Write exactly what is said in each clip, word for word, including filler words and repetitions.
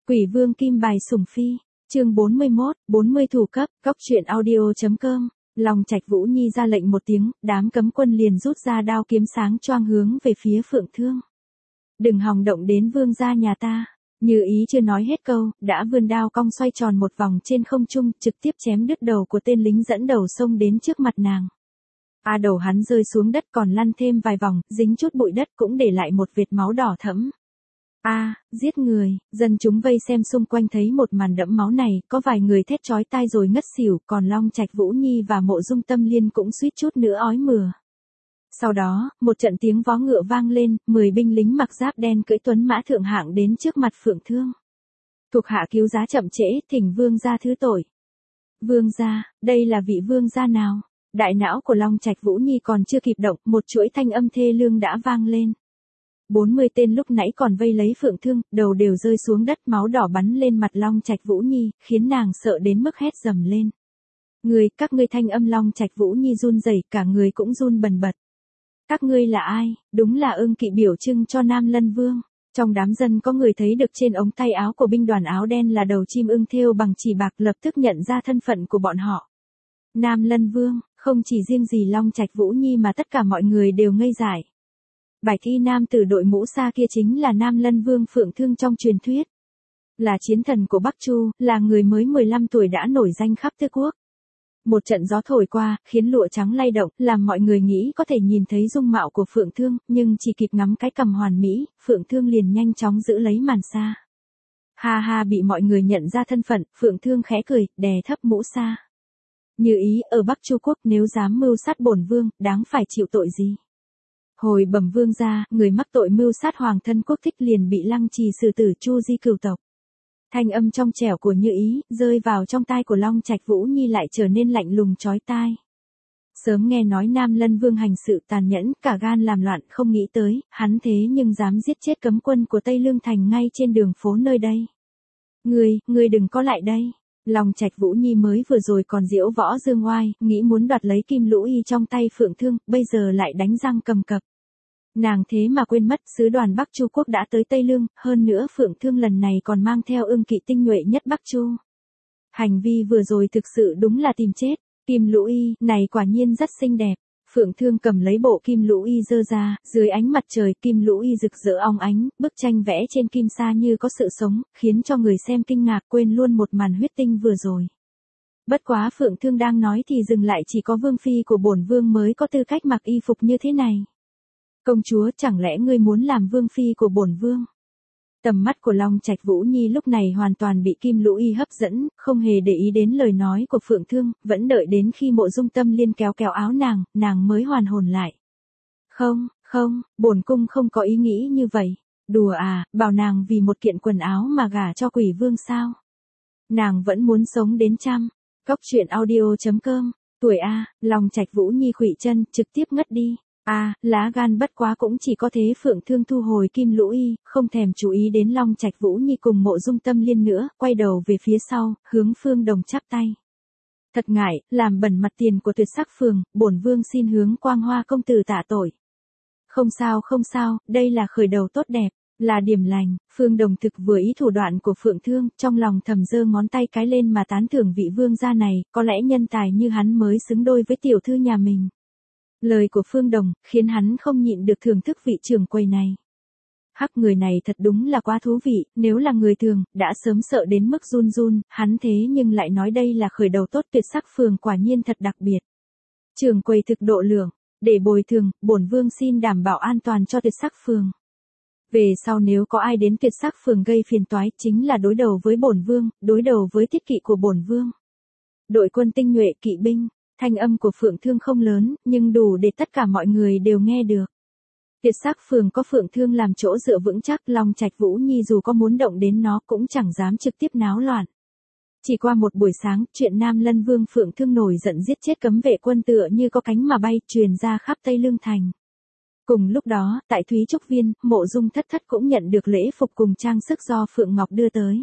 Quỷ vương kim bài sủng phi, chương bốn mươi mốt, bốn mươi thủ cấp, cóc truyện audio.com. Long Trạch Vũ Nhi ra lệnh một tiếng, đám cấm quân liền rút ra đao kiếm sáng choang hướng về phía Phượng Thương. Đừng hòng động đến vương gia nhà ta. Như ý chưa nói hết câu, đã vươn đao cong xoay tròn một vòng trên không trung, trực tiếp chém đứt đầu của tên lính dẫn đầu xông đến trước mặt nàng. A à, đầu hắn rơi xuống đất còn lăn thêm vài vòng, dính chút bụi đất cũng để lại một vệt máu đỏ thẫm. A, à, giết người, dân chúng vây xem xung quanh thấy một màn đẫm máu này, có vài người thét chói tai rồi ngất xỉu, còn Long Trạch Vũ Nhi và Mộ Dung Tâm Liên cũng suýt chút nữa ói mửa. Sau đó, một trận tiếng vó ngựa vang lên, mười binh lính mặc giáp đen cưỡi tuấn mã thượng hạng đến trước mặt Phượng Thương. Thuộc hạ cứu giá chậm trễ, thỉnh vương gia thứ tội. Vương gia, đây là vị vương gia nào? Đại não của Long Trạch Vũ Nhi còn chưa kịp động, một chuỗi thanh âm thê lương đã vang lên. bốn mươi tên lúc nãy còn vây lấy Phượng Thương, đầu đều rơi xuống đất, máu đỏ bắn lên mặt Long Trạch Vũ Nhi, khiến nàng sợ đến mức hét dầm lên. Người, các ngươi, thanh âm Long Trạch Vũ Nhi run rẩy, cả người cũng run bần bật. Các ngươi là ai? Đúng là Ưng Kỵ biểu trưng cho Nam Lân Vương. Trong đám dân có người thấy được trên ống tay áo của binh đoàn áo đen là đầu chim ưng thêu bằng chỉ bạc, lập tức nhận ra thân phận của bọn họ. Nam Lân Vương, không chỉ riêng gì Long Trạch Vũ Nhi mà tất cả mọi người đều ngây dại. Bạch y nam tử đội mũ xa kia chính là Nam Lân Vương Phượng Thương trong truyền thuyết. Là chiến thần của Bắc Chu, là người mới mười lăm tuổi đã nổi danh khắp tứ quốc. Một trận gió thổi qua, khiến lụa trắng lay động, làm mọi người nghĩ có thể nhìn thấy dung mạo của Phượng Thương, nhưng chỉ kịp ngắm cái cằm hoàn mỹ, Phượng Thương liền nhanh chóng giữ lấy màn xa. Ha ha, bị mọi người nhận ra thân phận, Phượng Thương khẽ cười, đè thấp mũ xa. Như ý, ở Bắc Chu quốc nếu dám mưu sát bổn vương, đáng phải chịu tội gì? Hồi bẩm vương gia, người mắc tội mưu sát hoàng thân quốc thích liền bị lăng trì xử tử Chu di cửu tộc. Thanh âm trong trẻo của Như ý, rơi vào trong tai của Long Trạch Vũ Nhi lại trở nên lạnh lùng chói tai. Sớm nghe nói Nam Lân Vương hành sự tàn nhẫn, cả gan làm loạn, không nghĩ tới, hắn thế nhưng dám giết chết cấm quân của Tây Lương Thành ngay trên đường phố nơi đây. Ngươi, ngươi đừng có lại đây. Long Trạch Vũ Nhi mới vừa rồi còn diễu võ dương oai, nghĩ muốn đoạt lấy kim lũ y trong tay Phượng Thương, bây giờ lại đánh răng cầm cập. Nàng thế mà quên mất sứ đoàn Bắc Chu quốc đã tới Tây Lương, hơn nữa Phượng Thương lần này còn mang theo Ưng Kỵ tinh nhuệ nhất Bắc Chu. Hành vi vừa rồi thực sự đúng là tìm chết, kim lũ y này quả nhiên rất xinh đẹp. Phượng Thương cầm lấy bộ kim lũ y giơ ra, dưới ánh mặt trời kim lũ y rực rỡ óng ánh, bức tranh vẽ trên kim sa như có sự sống, khiến cho người xem kinh ngạc quên luôn một màn huyết tinh vừa rồi. Bất quá Phượng Thương đang nói thì dừng lại, chỉ có vương phi của bổn vương mới có tư cách mặc y phục như thế này. Công chúa, chẳng lẽ ngươi muốn làm vương phi của bổn vương? Tầm mắt của Long Trạch Vũ Nhi lúc này hoàn toàn bị kim lũ y hấp dẫn, không hề để ý đến lời nói của Phượng Thương, vẫn đợi đến khi Mộ Dung Tâm Liên kéo kéo áo nàng, nàng mới hoàn hồn lại. Không, không, bổn cung không có ý nghĩ như vậy. Đùa à, bảo nàng vì một kiện quần áo mà gả cho quỷ vương sao? Nàng vẫn muốn sống đến trăm. Cóc truyện audio.com. Tuổi A, Long Trạch Vũ Nhi khuỵu chân, trực tiếp ngất đi. A, à, lá gan bất quá cũng chỉ có thế. Phượng Thương thu hồi kim lũ y, không thèm chú ý đến Long Trạch Vũ Nhi cùng Mộ Dung Tâm Liên nữa, quay đầu về phía sau, hướng Phương Đồng chắp tay. Thật ngại, làm bẩn mặt tiền của Tuyệt Sắc Phường, bổn vương xin hướng Quang Hoa công tử tạ tội. Không sao không sao, đây là khởi đầu tốt đẹp, là điểm lành. Phương Đồng thực vừa ý thủ đoạn của Phượng Thương, trong lòng thầm giơ ngón tay cái lên mà tán thưởng vị vương gia này, có lẽ nhân tài như hắn mới xứng đôi với tiểu thư nhà mình. Lời của Phương Đồng, khiến hắn không nhịn được thưởng thức vị trưởng quầy này. Hắc, người này thật đúng là quá thú vị, nếu là người thường, đã sớm sợ đến mức run run, hắn thế nhưng lại nói đây là khởi đầu tốt. Tuyệt Sắc Phường quả nhiên thật đặc biệt. Trưởng quầy thực độ lượng, để bồi thường, bổn vương xin đảm bảo an toàn cho Tuyệt Sắc Phường. Về sau nếu có ai đến Tuyệt Sắc Phường gây phiền toái, chính là đối đầu với bổn vương, đối đầu với thiết kỵ của bổn vương. Đội quân tinh nhuệ kỵ binh. Thanh âm của Phượng Thương không lớn, nhưng đủ để tất cả mọi người đều nghe được. Tuyệt Sắc Phường có Phượng Thương làm chỗ dựa vững chắc, Long Trạch Vũ Nhi dù có muốn động đến nó cũng chẳng dám trực tiếp náo loạn. Chỉ qua một buổi sáng, chuyện Nam Lân Vương Phượng Thương nổi giận giết chết cấm vệ quân tựa như có cánh mà bay, truyền ra khắp Tây Lương Thành. Cùng lúc đó, tại Thúy Trúc Viên, Mộ Dung Thất Thất cũng nhận được lễ phục cùng trang sức do Phượng Ngọc đưa tới.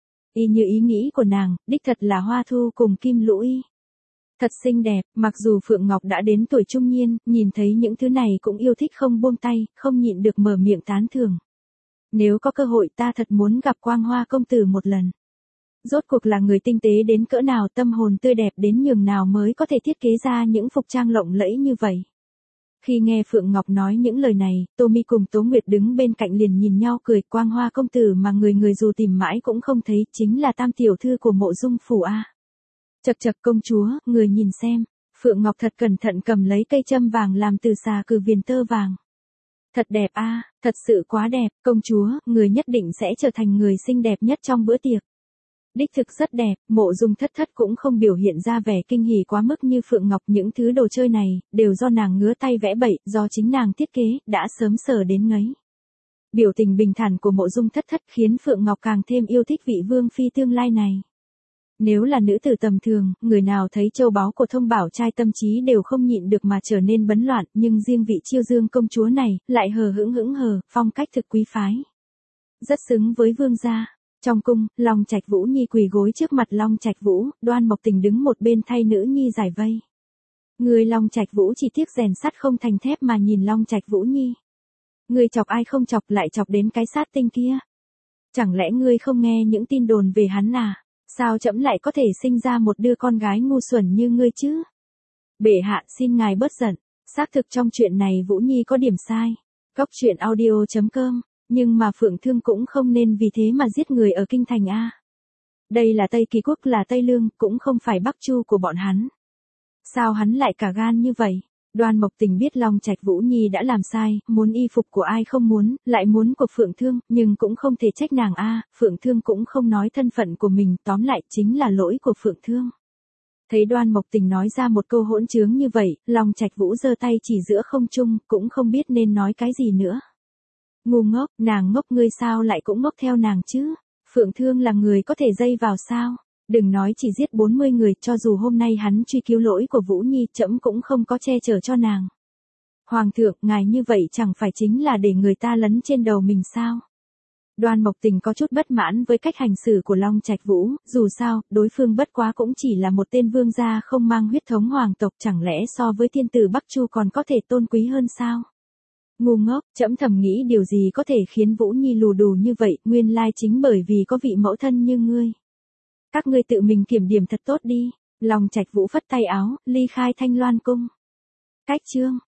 Y như ý nghĩ của nàng, đích thật là hoa thu cùng kim lũ y. Thật xinh đẹp, mặc dù Phượng Ngọc đã đến tuổi trung niên, nhìn thấy những thứ này cũng yêu thích không buông tay, không nhịn được mở miệng tán thưởng. Nếu có cơ hội ta thật muốn gặp Quang Hoa công tử một lần. Rốt cuộc là người tinh tế đến cỡ nào, tâm hồn tươi đẹp đến nhường nào mới có thể thiết kế ra những phục trang lộng lẫy như vậy. Khi nghe Phượng Ngọc nói những lời này, Tô Mi cùng Tố Nguyệt đứng bên cạnh liền nhìn nhau cười. Quang Hoa công tử mà người người dù tìm mãi cũng không thấy, chính là tam tiểu thư của Mộ Dung phủ a. Chậc chậc công chúa, người nhìn xem. Phượng Ngọc thật cẩn thận cầm lấy cây châm vàng làm từ xà cừ viền tơ vàng. Thật đẹp a, thật sự quá đẹp, công chúa, người nhất định sẽ trở thành người xinh đẹp nhất trong bữa tiệc. Đích thực rất đẹp, Mộ Dung thất thất cũng không biểu hiện ra vẻ kinh hỉ quá mức như Phượng Ngọc. Những thứ đồ chơi này, đều do nàng ngứa tay vẽ bậy, do chính nàng thiết kế, đã sớm sờ đến ngấy. Biểu tình bình thản của Mộ Dung thất thất khiến Phượng Ngọc càng thêm yêu thích vị vương phi tương lai này. Nếu là nữ tử tầm thường, người nào thấy châu báu của Thông Bảo trai tâm trí đều không nhịn được mà trở nên bấn loạn, nhưng riêng vị Chiêu Dương công chúa này, lại hờ hững hững hờ, phong cách thực quý phái. Rất xứng với vương gia. Trong cung, Long Trạch Vũ Nhi quỳ gối trước mặt Long Trạch Vũ, Đoan Mộc Tình đứng một bên thay nữ nhi giải vây. Người Long Trạch Vũ chỉ tiếc rèn sắt không thành thép mà nhìn Long Trạch Vũ Nhi. Người chọc ai không chọc lại chọc đến cái sát tinh kia. Chẳng lẽ ngươi không nghe những tin đồn về hắn à? Sao trẫm lại có thể sinh ra một đứa con gái ngu xuẩn như ngươi chứ? Bệ hạ xin ngài bớt giận, xác thực trong chuyện này Vũ Nhi có điểm sai. Cóc truyện audio chấm com. Nhưng mà Phượng Thương cũng không nên vì thế mà giết người ở kinh thành a. Đây là Tây Kỳ quốc, là Tây Lương, cũng không phải Bắc Chu của bọn hắn. Sao hắn lại cả gan như vậy? Đoan Mộc Tình biết Long Trạch Vũ Nhi đã làm sai, muốn y phục của ai không muốn, lại muốn của Phượng Thương, nhưng cũng không thể trách nàng a. Phượng Thương cũng không nói thân phận của mình, tóm lại chính là lỗi của Phượng Thương. Thấy Đoan Mộc Tình nói ra một câu hỗn trướng như vậy, Long Trạch Vũ giơ tay chỉ giữa không trung, cũng không biết nên nói cái gì nữa. Ngu ngốc, nàng ngốc, ngươi sao lại cũng ngốc theo nàng chứ? Phượng Thương là người có thể dây vào sao? Đừng nói chỉ giết bốn mươi người, cho dù hôm nay hắn truy cứu lỗi của Vũ Nhi, trẫm cũng không có che chở cho nàng. Hoàng thượng, ngài như vậy chẳng phải chính là để người ta lấn trên đầu mình sao? Đoan Mộc Tình có chút bất mãn với cách hành xử của Long Trạch Vũ, dù sao, đối phương bất quá cũng chỉ là một tên vương gia không mang huyết thống hoàng tộc, chẳng lẽ so với thiên tử Bắc Chu còn có thể tôn quý hơn sao? Ngu ngốc, trẫm thầm nghĩ điều gì có thể khiến Vũ Nhi lù đù như vậy, nguyên lai chính bởi vì có vị mẫu thân như ngươi. Các ngươi tự mình kiểm điểm thật tốt đi. Long Trạch Vũ phất tay áo, ly khai Thanh Loan cung. Cách chương